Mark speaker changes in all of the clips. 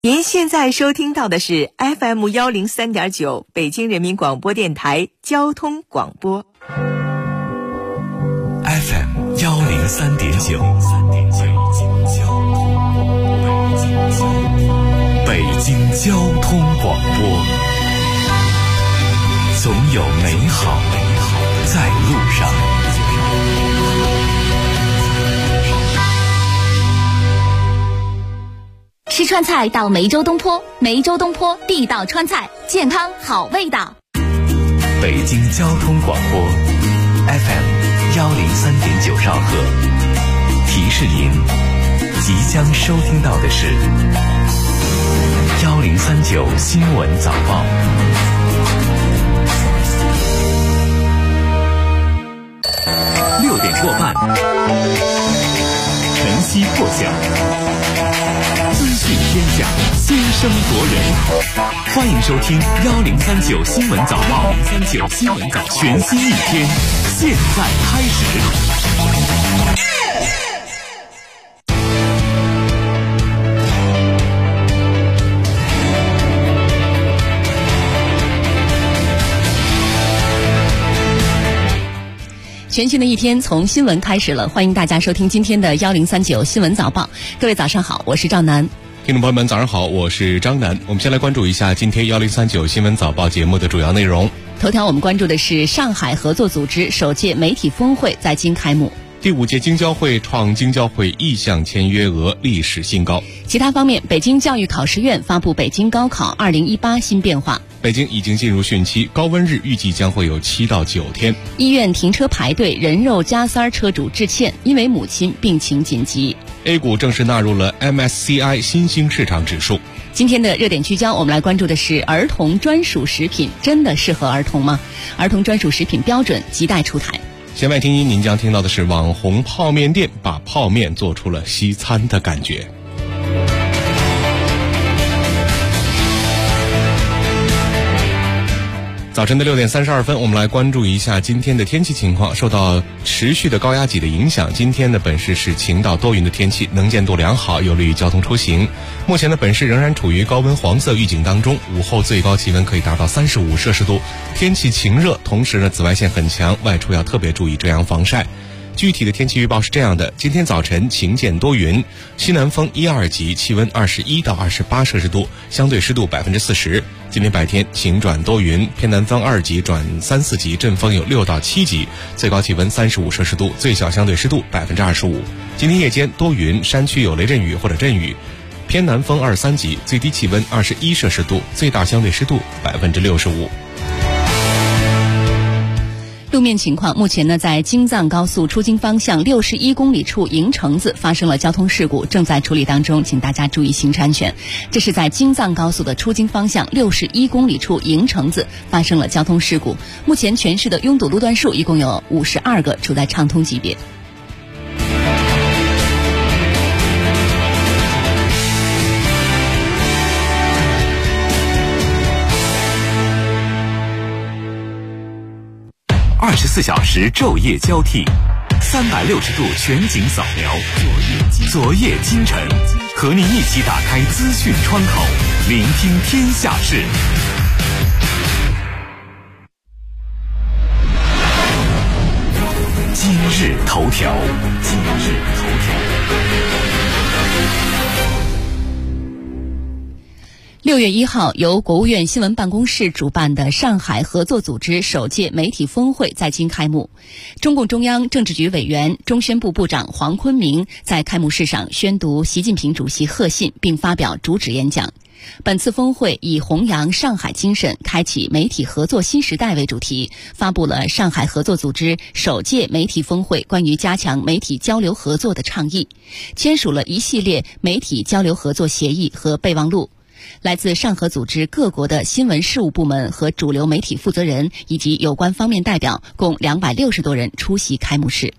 Speaker 1: 您现在收听到的是 FM103.9 北京人民广播电台交通广播。
Speaker 2: FM103.9 北京交通广播，总有美好在路上。
Speaker 3: 吃川菜到梅州东坡，梅州东坡地道川菜，健康好味道。
Speaker 2: 北京交通广播 FM103.9 兆赫，提示您即将收听到的是1039新闻早报。6点过半，晨曦破晓，资讯天下，先声夺人。欢迎收听1039新闻早报，1039新闻早，全新一天，现在开始。
Speaker 3: 全新的一天从新闻开始了，欢迎大家收听今天的1039新闻早报。各位早上好，我是赵楠。
Speaker 4: 听众朋友们早上好，我是张楠。我们先来关注一下今天1039新闻早报节目的主要内容。
Speaker 3: 头条我们关注的是上海合作组织首届媒体峰会在京开幕，
Speaker 4: 第5届京交会创京交会意向签约额历史新高。
Speaker 3: 其他方面，北京教育考试院发布北京高考2018新变化。
Speaker 4: 北京已经进入汛期，高温日预计将会有7到9天。
Speaker 3: 医院停车排队，人肉加塞车主致歉，因为母亲病情紧急。
Speaker 4: A 股正式纳入了 MSCI 新兴市场指数。
Speaker 3: 今天的热点聚焦，我们来关注的是儿童专属食品真的适合儿童吗？儿童专属食品标准亟待出台。
Speaker 4: 弦外听音，您将听到的是网红泡面店把泡面做出了西餐的感觉。早晨的6点32分，我们来关注一下今天的天气情况。受到持续的高压脊的影响，今天的本市是晴到多云的天气，能见度良好，有利于交通出行。目前的本市仍然处于高温黄色预警当中，午后最高气温可以达到35摄氏度，天气晴热，同时呢紫外线很强，外出要特别注意遮阳防晒。具体的天气预报是这样的：今天早晨晴见多云，西南风1、2级，气温21到28摄氏度，相对湿度40%。今天白天晴转多云，偏南风2级转3、4级，阵风有6到7级，最高气温35摄氏度，最小相对湿度25%。今天夜间多云，山区有雷阵雨或者阵雨，偏南风2、3级，最低气温21摄氏度，最大相对湿度65%。
Speaker 3: 路面情况，目前呢，在京藏高速出京方向61公里处营城子发生了交通事故，正在处理当中，请大家注意行车安全。这是在京藏高速的出京方向61公里处营城子发生了交通事故，目前全市的拥堵路段数一共有52个，处在畅通级别。
Speaker 2: 24小时昼夜交替，360度全景扫描，昨夜今晨，和您一起打开资讯窗口，聆听天下事。今日头条。
Speaker 3: 6月1号，由国务院新闻办公室主办的上海合作组织首届媒体峰会在京开幕。中共中央政治局委员、中宣部部长黄坤明在开幕式上宣读习近平主席贺信，并发表主旨演讲。本次峰会以弘扬上海精神，开启媒体合作新时代为主题，发布了上海合作组织首届媒体峰会关于加强媒体交流合作的倡议，签署了一系列媒体交流合作协议和备忘录。来自上合组织各国的新闻事务部门和主流媒体负责人以及有关方面代表共260多人出席开幕式。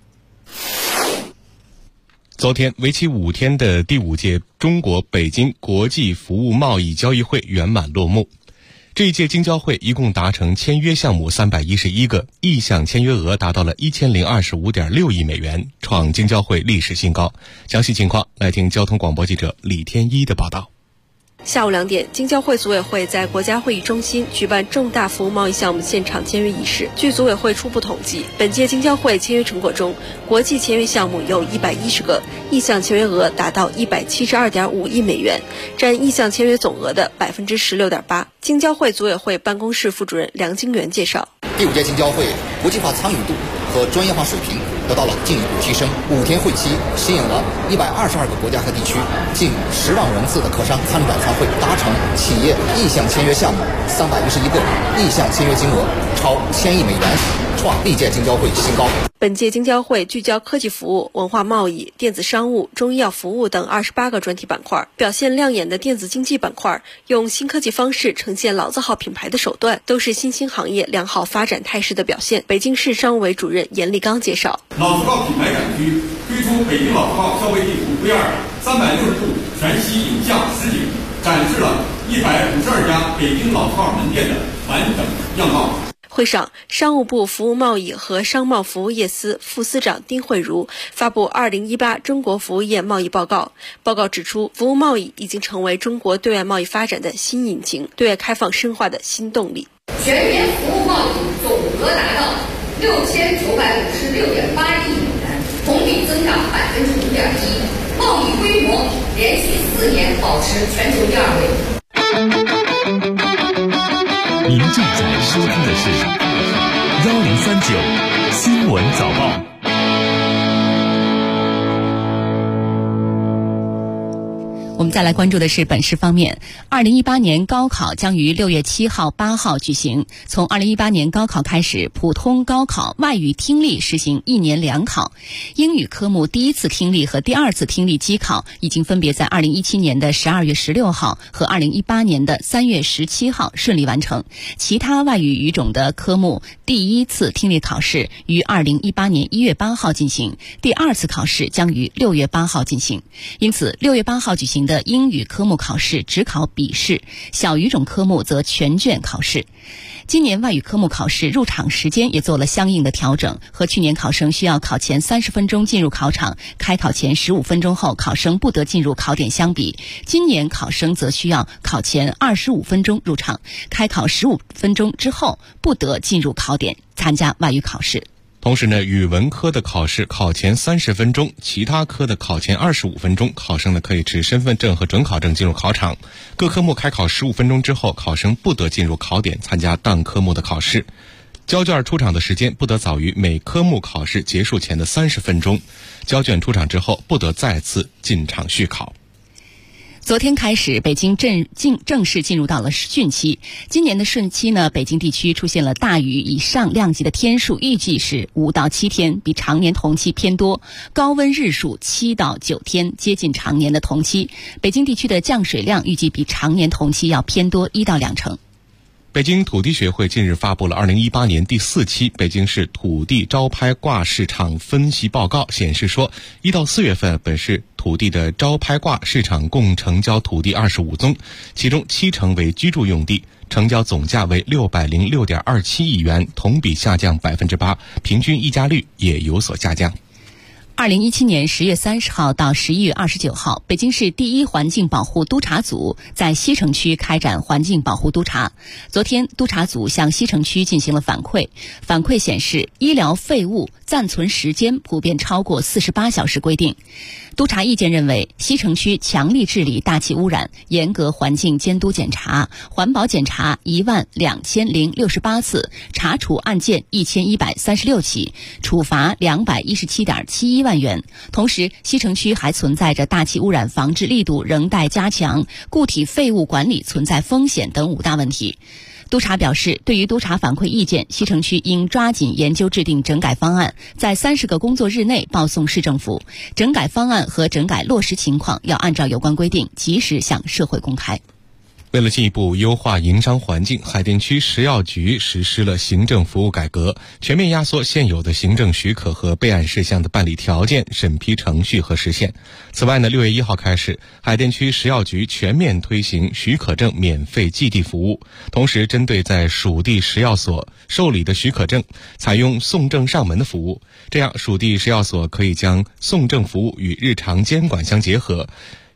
Speaker 4: 昨天，为期5天的第5届中国北京国际服务贸易交易会圆满落幕。这一届京交会一共达成签约项目311个，意向签约额达到了1025.6亿美元，创京交会历史新高。详细情况来听交通广播记者李天一的报道。
Speaker 5: 下午2点，经交会组委会在国家会议中心举办重大服务贸易项目现场签约仪式。据组委会初步统计，本届经交会签约成果中，国际签约项目有110个，意向签约额达到172.5亿美元，占意向签约总额的16.8%。经交会组委会办公室副主任梁金元介绍，
Speaker 6: 第5届经交会国际化参与度和专业化水平得到了进一步提升。5天会期吸引了122个国家和地区近10万人次的客商参展参会，达成企业意向签约项目311个，意向签约金额超1000亿美元，创历届经交会新高。
Speaker 5: 本届经交会聚焦科技服务、文化贸易、电子商务、中医药服务等28个专题板块，表现亮眼的电子经济板块用新科技方式呈现老字号品牌的手段，都是新兴行业良好发展态势的表现。北京市商务委主任严立刚介绍，
Speaker 7: 老字号品牌展区推出北京老字号消费地图 VR360度全息影像实景，展示了152家北京老字号门店的完整样貌。
Speaker 5: 会上，商务部服务贸易和商贸服务业司副司长丁慧茹发布2018中国服务业贸易报告。报告指出，服务贸易已经成为中国对外贸易发展的新引擎，对外开放深化的新动力。
Speaker 8: 全年服务贸易总额达到6956.8亿美元，同比增长5.1%，贸易规模连续4年保持全球第2位。
Speaker 2: 您正在收听的是1039新闻早报。
Speaker 3: 我们再来关注的是本市方面，2018年高考将于6月7号、8号举行。从2018年高考开始，普通高考外语听力实行1年2考，英语科目第1次听力和第2次听力机考已经分别在2017年的12月16号和2018年的3月17号顺利完成。其他外语语种的科目第1次听力考试于2018年1月8号进行，第2次考试将于6月8号进行。因此，6月8号举行的英语科目考试只考笔试，小语种科目则全卷考试。今年外语科目考试入场时间也做了相应的调整，和去年考生需要考前30分钟进入考场，开考前15分钟后考生不得进入考点相比，今年考生则需要考前25分钟入场，开考15分钟之后不得进入考点参加外语考试。
Speaker 4: 同时呢，语文科的考试考前30分钟，其他科的考前25分钟，考生呢可以持身份证和准考证进入考场。各科目开考15分钟之后，考生不得进入考点参加当科目的考试。交卷出场的时间不得早于每科目考试结束前的30分钟。交卷出场之后，不得再次进场续考。
Speaker 3: 昨天开始，北京正式进入到了汛期。今年的汛期呢，北京地区出现了大雨以上量级的天数，预计是5到7天，比常年同期偏多；高温日数7到9天，接近常年的同期。北京地区的降水量预计比常年同期要偏多1到2成。
Speaker 4: 北京土地学会近日发布了2018年第4期北京市土地招拍挂市场分析报告，显示说，1到4月份本市土地的招拍挂市场共成交土地25宗，其中7成为居住用地，成交总价为606.27亿元，同比下降8%，平均溢价率也有所下降。
Speaker 3: 2017年10月30号到11月29号，北京市第一环境保护督察组在西城区开展环境保护督查。昨天，督察组向西城区进行了反馈，反馈显示，医疗废物暂存时间普遍超过48小时规定。督察意见认为，西城区强力治理大气污染，严格环境监督检查，环保检查12068次，查处案件1136起，处罚217.71万元。同时，西城区还存在着大气污染防治力度仍待加强、固体废物管理存在风险等5大问题。督察表示，对于督察反馈意见，西城区应抓紧研究制定整改方案，在30个工作日内报送市政府。整改方案和整改落实情况要按照有关规定及时向社会公开。
Speaker 4: 为了进一步优化营商环境，海淀区食药局实施了行政服务改革，全面压缩现有的行政许可和备案事项的办理条件、审批程序和时限。此外呢，6月1号开始，海淀区食药局全面推行许可证免费寄递服务，同时针对在属地食药所受理的许可证，采用送证上门的服务，这样属地食药所可以将送证服务与日常监管相结合，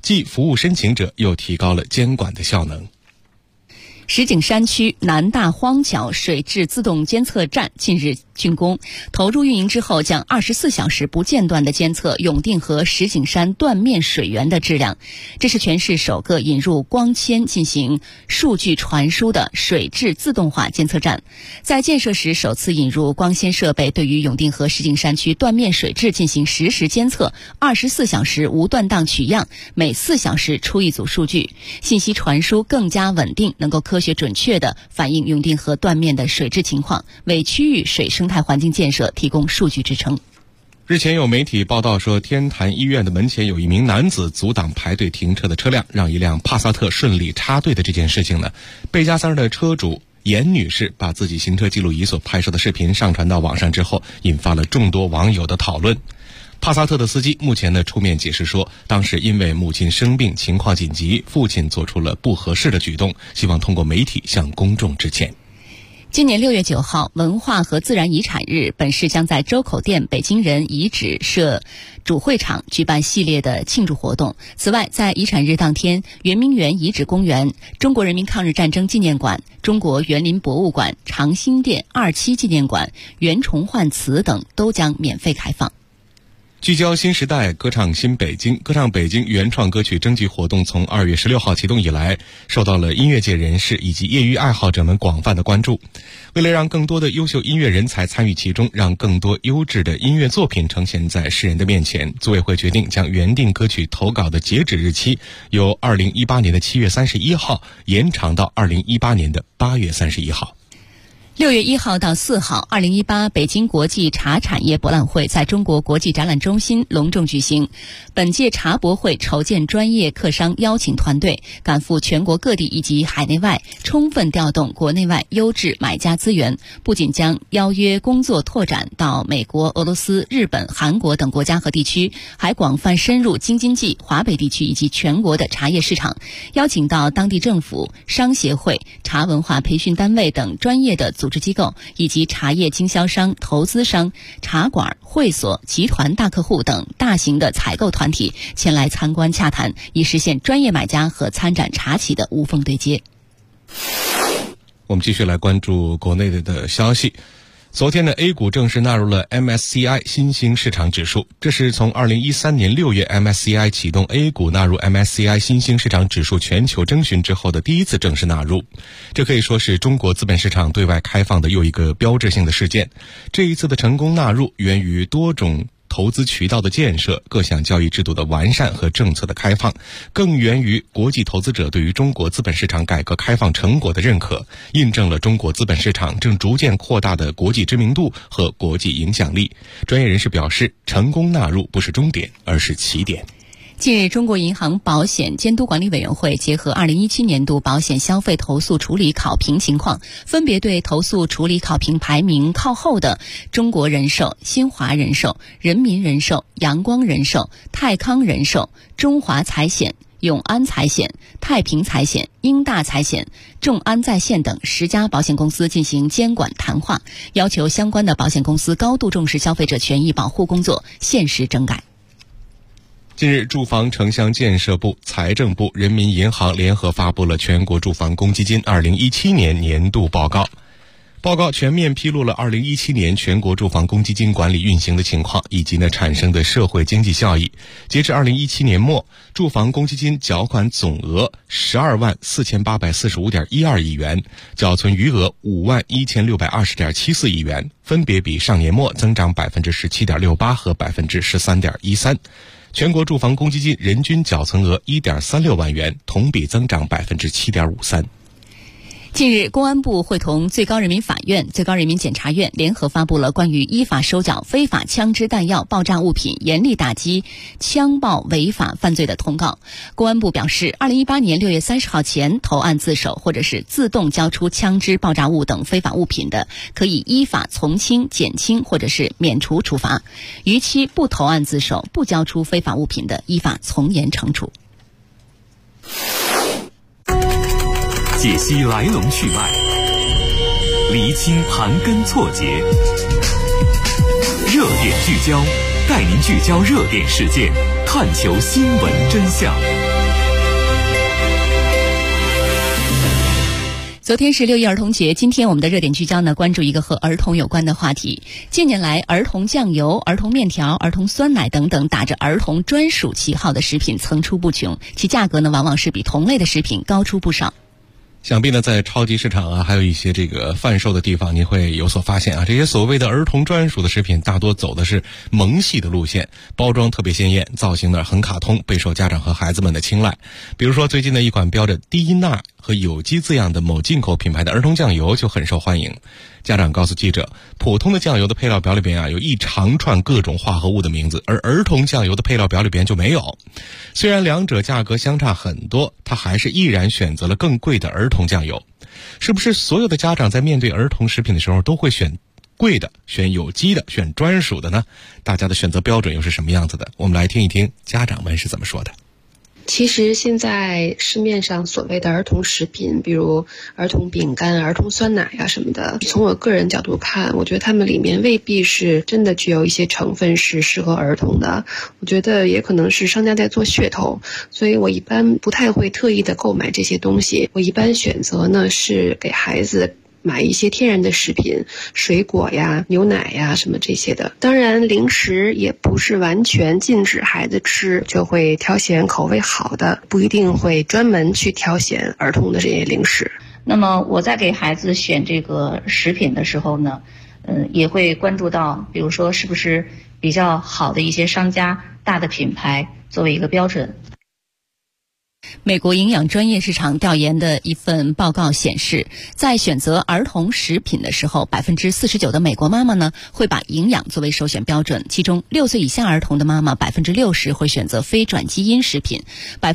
Speaker 4: 既服务申请者，又提高了监管的效能。
Speaker 3: 石景山区南大荒桥水质自动监测站近日竣工，投入运营之后，将24小时不间断地监测永定河石景山断面水源的质量。这是全市首个引入光纤进行数据传输的水质自动化监测站。在建设时首次引入光纤设备，对于永定河石景山区断面水质进行实时监测，24小时无断档取样，每4小时出一组数据，信息传输更加稳定，能够科学准确地反映永定河断面的水质情况，为区域水生态环境建设提供数据支撑。
Speaker 4: 日前有媒体报道说，天坛医院的门前有一名男子阻挡排队停车的车辆，让一辆帕萨特顺利插队的这件事情呢，贝加三的车主严女士把自己行车记录仪所拍摄的视频上传到网上之后，引发了众多网友的讨论。帕萨特的司机目前呢出面解释说，当时因为母亲生病，情况紧急，父亲做出了不合适的举动，希望通过媒体向公众致歉。
Speaker 3: 今年6月9号，文化和自然遗产日，本市将在周口店北京人遗址设主会场举办系列的庆祝活动。此外，在遗产日当天，圆明园遗址公园、中国人民抗日战争纪念馆、中国园林博物馆、长兴店27纪念馆、袁崇焕祠等都将免费开放。
Speaker 4: 聚焦新时代，歌唱新北京。歌唱北京原创歌曲征集活动从2月16号启动以来，受到了音乐界人士以及业余爱好者们广泛的关注。为了让更多的优秀音乐人才参与其中，让更多优质的音乐作品呈现在世人的面前，组委会决定将原定歌曲投稿的截止日期由2018年的7月31号延长到2018年的8月31号。
Speaker 3: 6月1号到4号，2018北京国际茶产业博览会在中国国际展览中心隆重举行。本届茶博会筹建专业客商邀请团队，赶赴全国各地以及海内外，充分调动国内外优质买家资源，不仅将邀约工作拓展到美国、俄罗斯、日本、韩国等国家和地区，还广泛深入京津冀、华北地区以及全国的茶叶市场，邀请到当地政府、商协会、茶文化培训单位等专业的组织机构以及茶叶经销商、投资商、茶馆、会所、集团大客户等大型的采购团体前来参观洽谈，以实现专业买家和参展茶企的无缝对接。
Speaker 4: 我们继续来关注国内的消息。昨天呢 A 股正式纳入了 MSCI 新兴市场指数，这是从2013年6月 MSCI 启动 A 股纳入 MSCI 新兴市场指数全球征询之后的第一次正式纳入。这可以说是中国资本市场对外开放的又一个标志性的事件。这一次的成功纳入源于多种投资渠道的建设、各项交易制度的完善和政策的开放，更源于国际投资者对于中国资本市场改革开放成果的认可，印证了中国资本市场正逐渐扩大的国际知名度和国际影响力。专业人士表示，成功纳入不是终点，而是起点。
Speaker 3: 近日，中国银行保险监督管理委员会结合2017年度保险消费投诉处理考评情况，分别对投诉处理考评排名靠后的中国人寿、新华人寿、人民人寿、阳光人寿、泰康人寿、中华财险、永安财险、太平财险、英大财险、众安在线等10家保险公司进行监管谈话，要求相关的保险公司高度重视消费者权益保护工作，限时整改。
Speaker 4: 近日，住房城乡建设部、财政部、人民银行联合发布了全国住房公积金2017年年度报告。报告全面披露了2017年全国住房公积金管理运行的情况，以及产生的社会经济效益。截至2017年末，住房公积金缴款总额124845.12亿元，缴存余额51620.74亿元，分别比上年末增长17.68%和13.13%。全国住房公积金人均缴存额1.36万元，同比增长7.53%。
Speaker 3: 近日，公安部会同最高人民法院、最高人民检察院联合发布了关于依法收缴非法枪支弹药、爆炸物品，严厉打击枪爆违法犯罪的通告。公安部表示，2018年6月30号前投案自首或者是自动交出枪支、爆炸物等非法物品的，可以依法从轻、减轻或者是免除处罚；逾期不投案自首、不交出非法物品的，依法从严惩处。
Speaker 2: 解析来龙去脉，厘清盘根错节，热点聚焦，带您聚焦热点事件，探求新闻真相。
Speaker 3: 昨天是6一儿童节，今天我们的热点聚焦呢，关注一个和儿童有关的话题。近年来，儿童酱油、儿童面条、儿童酸奶等等打着儿童专属旗号的食品层出不穷，其价格呢往往是比同类的食品高出不少。
Speaker 4: 想必呢，在超级市场啊，还有一些这个贩售的地方，您会有所发现啊。这些所谓的儿童专属的食品，大多走的是萌系的路线，包装特别鲜艳，造型呢很卡通，备受家长和孩子们的青睐。比如说，最近的一款标着低钠和有机字样的某进口品牌的儿童酱油就很受欢迎。家长告诉记者，普通的酱油的配料表里边啊有一长串各种化合物的名字，而儿童酱油的配料表里边就没有。虽然两者价格相差很多，他还是毅然选择了更贵的儿童酱油。是不是所有的家长在面对儿童食品的时候都会选贵的、选有机的、选专属的呢？大家的选择标准又是什么样子的？我们来听一听家长们是怎么说的。
Speaker 9: 其实现在市面上所谓的儿童食品，比如儿童饼干、儿童酸奶啊什么的，从我个人角度看，我觉得它们里面未必是真的具有一些成分是适合儿童的，我觉得也可能是商家在做噱头，所以我一般不太会特意的购买这些东西，我一般选择呢是给孩子买一些天然的食品，水果呀、牛奶呀什么这些的。当然零食也不是完全禁止孩子吃，就会挑选口味好的，不一定会专门去挑选儿童的这些零食。
Speaker 10: 那么我在给孩子选这个食品的时候呢，也会关注到，比如说是不是比较好的一些商家、大的品牌作为一个标准。
Speaker 3: 美国营养专业市场调研的一份报告显示，在选择儿童食品的时候，49%的美国妈妈呢会把营养作为首选标准，其中6岁以下儿童的妈妈60%会选择非转基因食品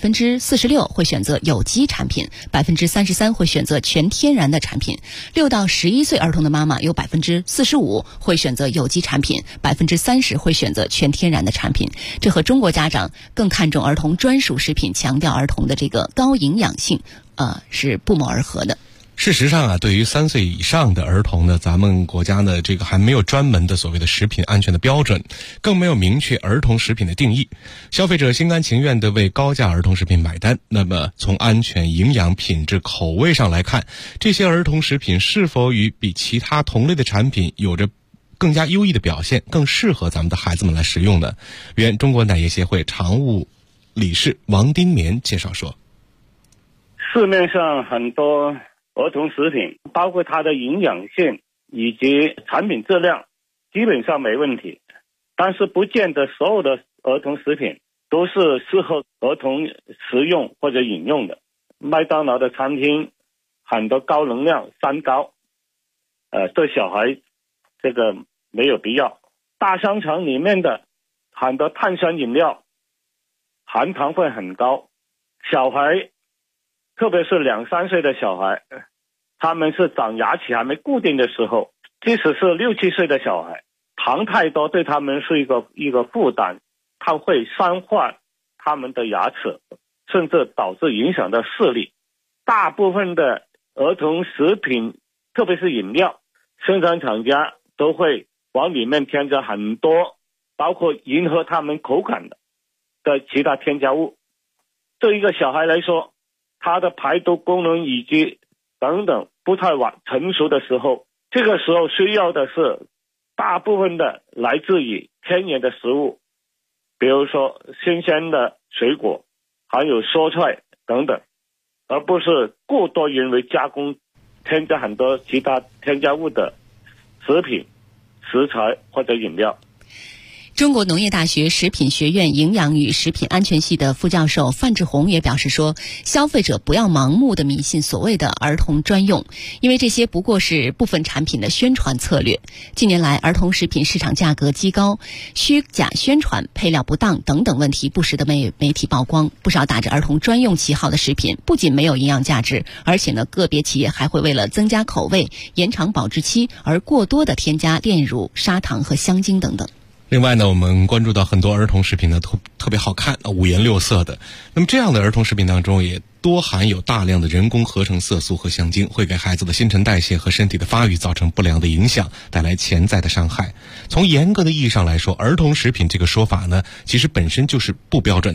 Speaker 3: ，46%会选择有机产品，33%会选择全天然的产品，6到11岁儿童的妈妈有45%会选择有机产品，30%会选择全天然的产品。这和中国家长更看重儿童专属食品，强调儿童的这个高营养性是不谋而合的。
Speaker 4: 事实上啊，对于3岁以上的儿童呢，咱们国家呢这个还没有专门的所谓的食品安全的标准，更没有明确儿童食品的定义。消费者心甘情愿地为高价儿童食品买单，那么从安全、营养、品质、口味上来看，这些儿童食品是否与比其他同类的产品有着更加优异的表现，更适合咱们的孩子们来食用呢？原中国奶业协会常务理事王丁棉介绍说，
Speaker 11: 市面上很多儿童食品，包括它的营养性以及产品质量基本上没问题，但是不见得所有的儿童食品都是适合儿童食用或者饮用的。麦当劳的餐厅很多高能量三高，对小孩这个没有必要。大商场里面的很多碳酸饮料含糖分很高，小孩特别是2、3岁的小孩，他们是长牙齿还没固定的时候，即使是6、7岁的小孩，糖太多对他们是一个负担，它会伤坏他们的牙齿，甚至导致影响到视力。大部分的儿童食品，特别是饮料，生产厂家都会往里面添加很多包括迎合他们口感的其他添加物。对一个小孩来说，他的排毒功能以及等等不太成熟的时候，这个时候需要的是大部分的来自于天然的食物，比如说新鲜的水果，还有蔬菜等等，而不是过多人为加工添加很多其他添加物的食品、食材或者饮料。
Speaker 3: 中国农业大学食品学院营养与食品安全系的副教授范志红也表示说，消费者不要盲目的迷信所谓的儿童专用，因为这些不过是部分产品的宣传策略。近年来，儿童食品市场价格畸高，虚假宣传、配料不当等等问题不时的被媒体曝光。不少打着儿童专用旗号的食品不仅没有营养价值，而且呢，个别企业还会为了增加口味、延长保质期而过多的添加炼乳、砂糖和香精等等。
Speaker 4: 另外呢，我们关注到很多儿童食品呢特别好看，五颜六色的。那么这样的儿童食品当中也多含有大量的人工合成色素和香精，会给孩子的新陈代谢和身体的发育造成不良的影响，带来潜在的伤害。从严格的意义上来说，儿童食品这个说法呢，其实本身就是不标准的。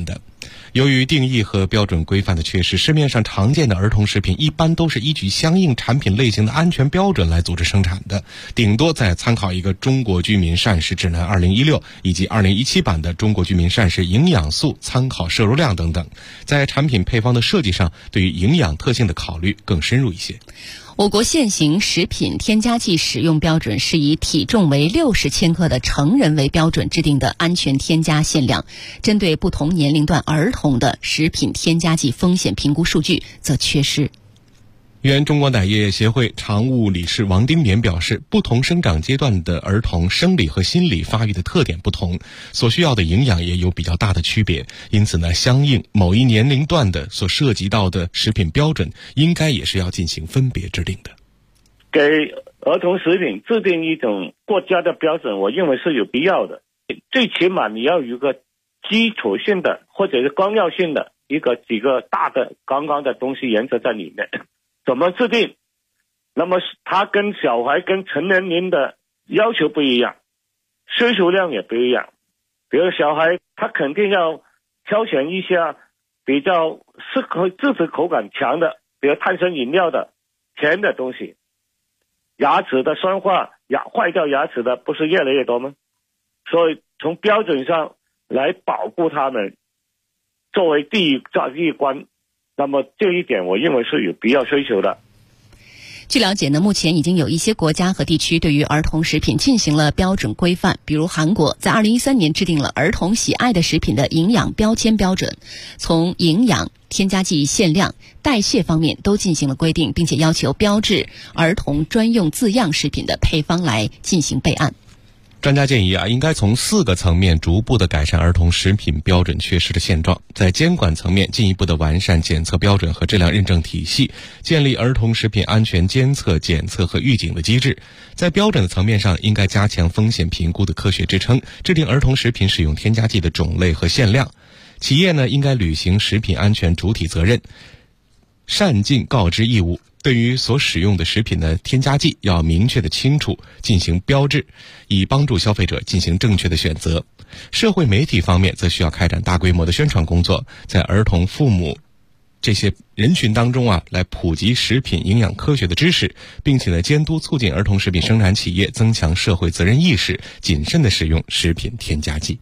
Speaker 4: 由于定义和标准规范的缺失，市面上常见的儿童食品一般都是依据相应产品类型的安全标准来组织生产的，顶多再参考一个中国居民膳食指南2016以及2017版的中国居民膳食营养素参考摄入量等等，在产品配方的设计上，对于营养特性的考虑更深入一些。
Speaker 3: 我国现行食品添加剂使用标准是以体重为60千克的成人为标准制定的安全添加限量，针对不同年龄段儿童的食品添加剂风险评估数据则缺失。
Speaker 4: 原中国奶业协会常务理事王丁冕表示，不同生长阶段的儿童生理和心理发育的特点不同，所需要的营养也有比较大的区别，因此呢，相应某一年龄段的所涉及到的食品标准，应该也是要进行分别制定的。
Speaker 11: 给儿童食品制定一种国家的标准，我认为是有必要的。最起码你要有一个基础性的或者是纲要性的几个大的刚刚的东西原则在里面。怎么制定？那么它跟小孩跟成年人的要求不一样，需求量也不一样。比如小孩他肯定要挑选一些比较适合自制口感强的，比如碳酸饮料的甜的东西。牙齿的酸化坏掉牙齿的不是越来越多吗？所以从标准上来保护他们作为第一关，那么这一点我认为是有必要需求的。
Speaker 3: 据了解呢，目前已经有一些国家和地区对于儿童食品进行了标准规范，比如韩国在2013年制定了儿童喜爱的食品的营养标签标准，从营养、添加剂限量、代谢方面都进行了规定，并且要求标志儿童专用字样食品的配方来进行备案。
Speaker 4: 专家建议应该从4个层面逐步的改善儿童食品标准缺失的现状。在监管层面，进一步的完善检测标准和质量认证体系，建立儿童食品安全监测、检测和预警的机制。在标准的层面上，应该加强风险评估的科学支撑，制定儿童食品使用添加剂的种类和限量。企业呢，应该履行食品安全主体责任，善尽告知义务。对于所使用的食品的添加剂要明确的清楚进行标志，以帮助消费者进行正确的选择。社会媒体方面则需要开展大规模的宣传工作，在儿童、父母这些人群当中来普及食品营养科学的知识，并且呢监督促进儿童食品生产企业增强社会责任意识，谨慎的使用食品添加剂。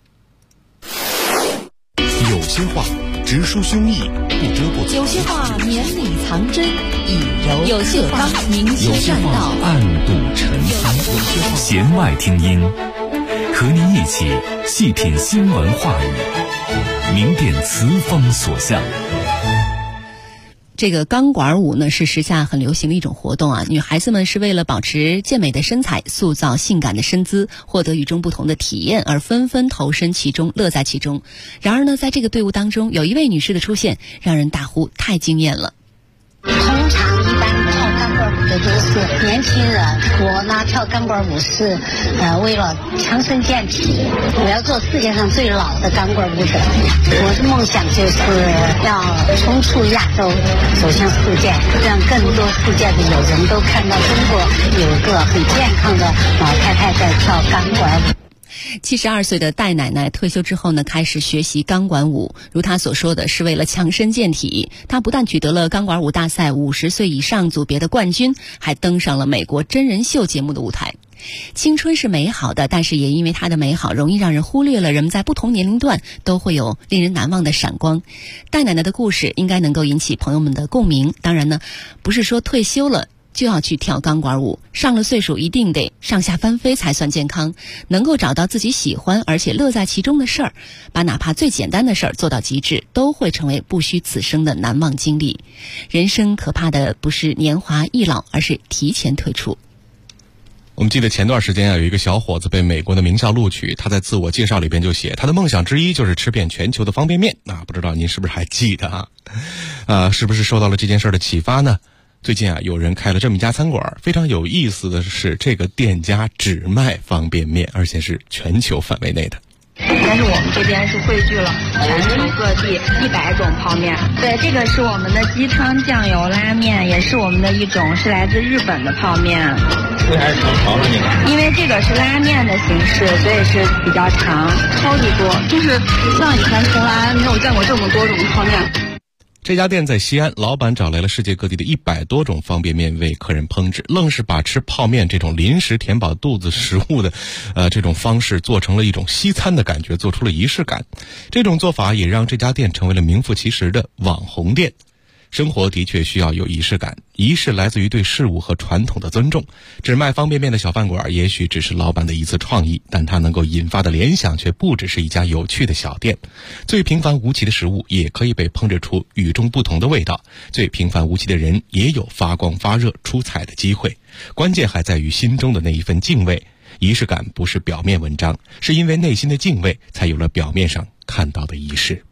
Speaker 2: 有些话直抒胸臆，不遮不藏；
Speaker 12: 有些话绵里藏针，以柔
Speaker 3: 有些话明修栈道，
Speaker 2: 暗度陈仓。弦外听音，和您一起细品新闻话语，明辨词风所向。
Speaker 3: 这个钢管舞呢是时下很流行的一种活动女孩子们是为了保持健美的身材，塑造性感的身姿，获得与众不同的体验而纷纷投身其中，乐在其中。然而呢，在这个队伍当中，有一位女士的出现让人大呼太惊艳了。
Speaker 13: 通常一般跳钢管舞的都是年轻人，我呢跳钢管舞是为了强身健体，我要做世界上最老的钢管舞者。我的梦想就是要冲出亚洲，走向世界，让更多世界的友人都看到中国有一个很健康的老太太在跳钢管舞。
Speaker 3: 72岁的戴奶奶退休之后呢，开始学习钢管舞。如她所说的，是为了强身健体。她不但取得了钢管舞大赛50岁以上组别的冠军，还登上了美国真人秀节目的舞台。青春是美好的，但是也因为它的美好，容易让人忽略了人们在不同年龄段都会有令人难忘的闪光。戴奶奶的故事应该能够引起朋友们的共鸣。当然呢，不是说退休了就要去跳钢管舞，上了岁数一定得上下翻飞才算健康。能够找到自己喜欢而且乐在其中的事儿，把哪怕最简单的事儿做到极致，都会成为不虚此生的难忘经历。人生可怕的不是年华易老，而是提前退出。
Speaker 4: 我们记得前段时间有一个小伙子被美国的名校录取，他在自我介绍里边就写他的梦想之一就是吃遍全球的方便面。不知道您是不是还记得是不是受到了这件事的启发呢？最近有人开了这么一家餐馆，非常有意思的是，这个店家只卖方便面，而且是全球范围内的。
Speaker 14: 但是我们这边是汇聚了全球各地100种泡面。对，这个是我们的鸡汤酱油拉面，也是我们的一种，是来自日本的泡面。
Speaker 15: 为啥是长条的呢？
Speaker 14: 因为这个是拉面的形式，所以是比较长，超级多，就是像以前从来没有见过这么多种泡面。
Speaker 4: 这家店在西安，老板找来了世界各地的100多种方便面为客人烹制，愣是把吃泡面这种临时填饱肚子食物的这种方式做成了一种西餐的感觉，做出了仪式感。这种做法也让这家店成为了名副其实的网红店。生活的确需要有仪式感，仪式来自于对事物和传统的尊重。只卖方便面的小饭馆也许只是老板的一次创意，但它能够引发的联想却不只是一家有趣的小店。最平凡无奇的食物也可以被烹制出与众不同的味道，最平凡无奇的人也有发光发热出彩的机会。关键还在于心中的那一份敬畏。仪式感不是表面文章，是因为内心的敬畏才有了表面上看到的仪式。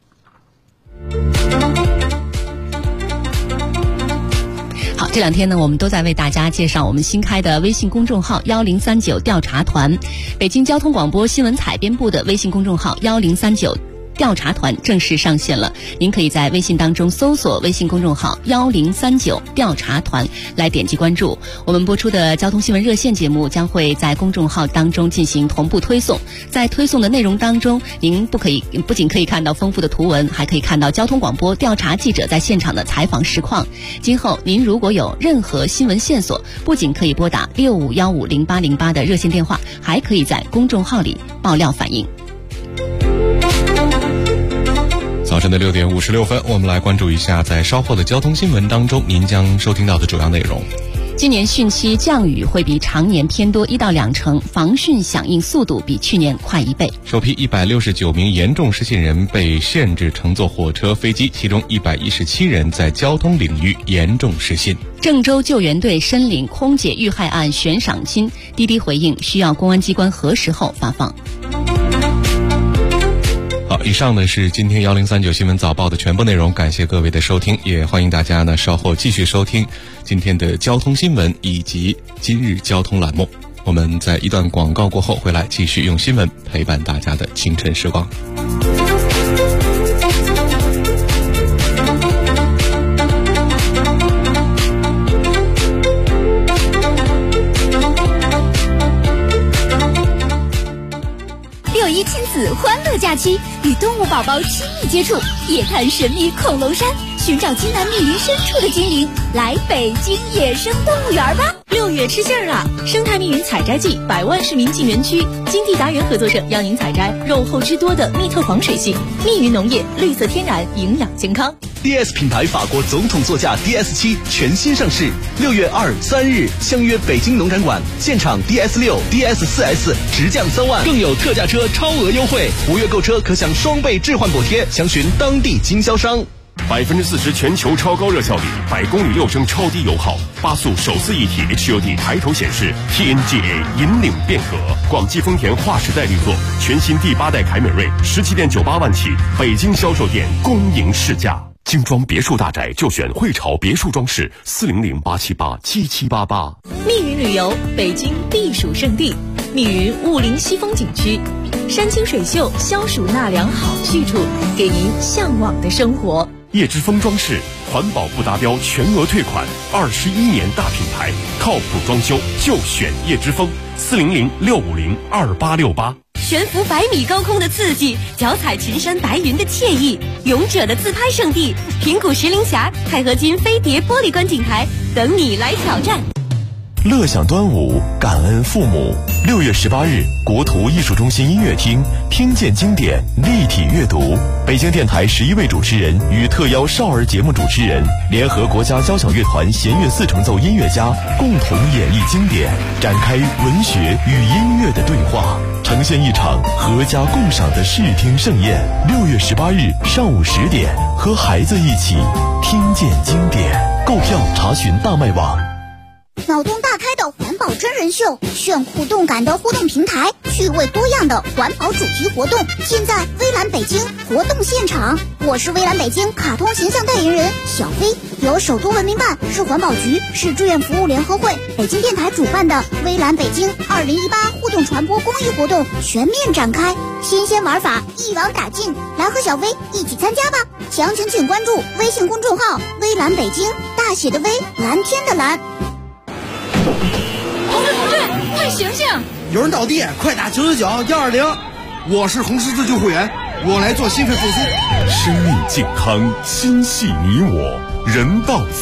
Speaker 3: 好，这两天呢，我们都在为大家介绍我们新开的微信公众号1039调查团。北京交通广播新闻采编部的微信公众号1039调查团正式上线了，您可以在微信当中搜索微信公众号1039调查团来点击关注。我们播出的交通新闻热线节目将会在公众号当中进行同步推送，在推送的内容当中，您不仅可以看到丰富的图文，还可以看到交通广播调查记者在现场的采访实况。今后您如果有任何新闻线索，不仅可以拨打65150808的热线电话，还可以在公众号里爆料反映。
Speaker 4: 早晨的6点56分，我们来关注一下在稍后的交通新闻当中您将收听到的主要内容。
Speaker 3: 今年汛期降雨会比常年偏多1到2成，防汛响应速度比去年快1倍。
Speaker 4: 首批169名严重失信人被限制乘坐火车、飞机，其中117人在交通领域严重失信。
Speaker 3: 郑州救援队申领空姐遇害案悬赏金，滴滴回应需要公安机关核实后发放。
Speaker 4: 好，以上呢是今天1039新闻早报的全部内容，感谢各位的收听，也欢迎大家呢稍后继续收听今天的交通新闻以及今日交通栏目。我们在一段广告过后回来继续用新闻陪伴大家的清晨时光。
Speaker 16: 6·1亲子欢乐假期，与动物宝宝亲密接触，夜探神秘恐龙山，寻找津南密林深处的精灵，来北京野生动物园吧！6月吃杏儿了，生态密云采摘季，100万市民进园区，金地达人合作社邀您采摘肉厚汁多的蜜特黄水性密云农业，绿色天然，营养健康。
Speaker 17: DS 品牌法国总统座驾 DS7 全新上市，6月2、3日相约北京农展馆，现场 DS6、DS4S 直降3万，更有特价车超额优惠，5月购车可享双倍置换补贴，详询当地经销商。
Speaker 18: 40%全球超高热效率，100公里6升超低油耗，8速手自一体 HUD 抬头显示 ，TNGA 引领变革。广汽丰田划时代力作，全新第8代凯美瑞17.98万起，北京销售店公营试驾。精装别墅大宅就选汇潮别墅装饰，400-878-7788。
Speaker 16: 密云旅游，北京避暑胜地，密云雾林西风景区，山清水秀，消暑纳凉好去处，给您向往的生活。
Speaker 18: 叶之峰装饰，环保不达标全额退款，21年大品牌，靠谱装修就选叶之峰，400-650-2868。
Speaker 16: 悬浮100米高空的刺激，脚踩群山白云的惬意，勇者的自拍圣地，平谷石林峡钛合金飞碟玻璃观景台，等你来挑战。
Speaker 17: 乐享端午，感恩父母。6月18日，国图艺术中心音乐厅，听见经典，立体阅读。北京电台11位主持人与特邀少儿节目主持人，联合国家交响乐团弦乐4重奏音乐家，共同演绎经典，展开文学与音乐的对话，呈现一场合家共赏的视听盛宴。6月18日上午10点，和孩子一起听见经典。购票查询大麦网。
Speaker 19: 脑洞大开的环保真人秀，炫酷动感的互动平台，趣味多样的环保主题活动，现在微蓝北京活动现场。我是微蓝北京卡通形象代言人小飞， 由首都文明办、市环保局、市志愿服务联合会、北京电台主办的微蓝北京2018互动传播公益活动全面展开，新鲜玩法一网打尽，来和小薇一起参加吧！详情请关注微信公众号“微蓝北京”，大写的微，蓝天的蓝。
Speaker 16: 同志，快醒醒！
Speaker 20: 有人倒地，快打999-120。我是红十字救护员，我来做心肺复苏。
Speaker 18: 生命健康，心系你我，人道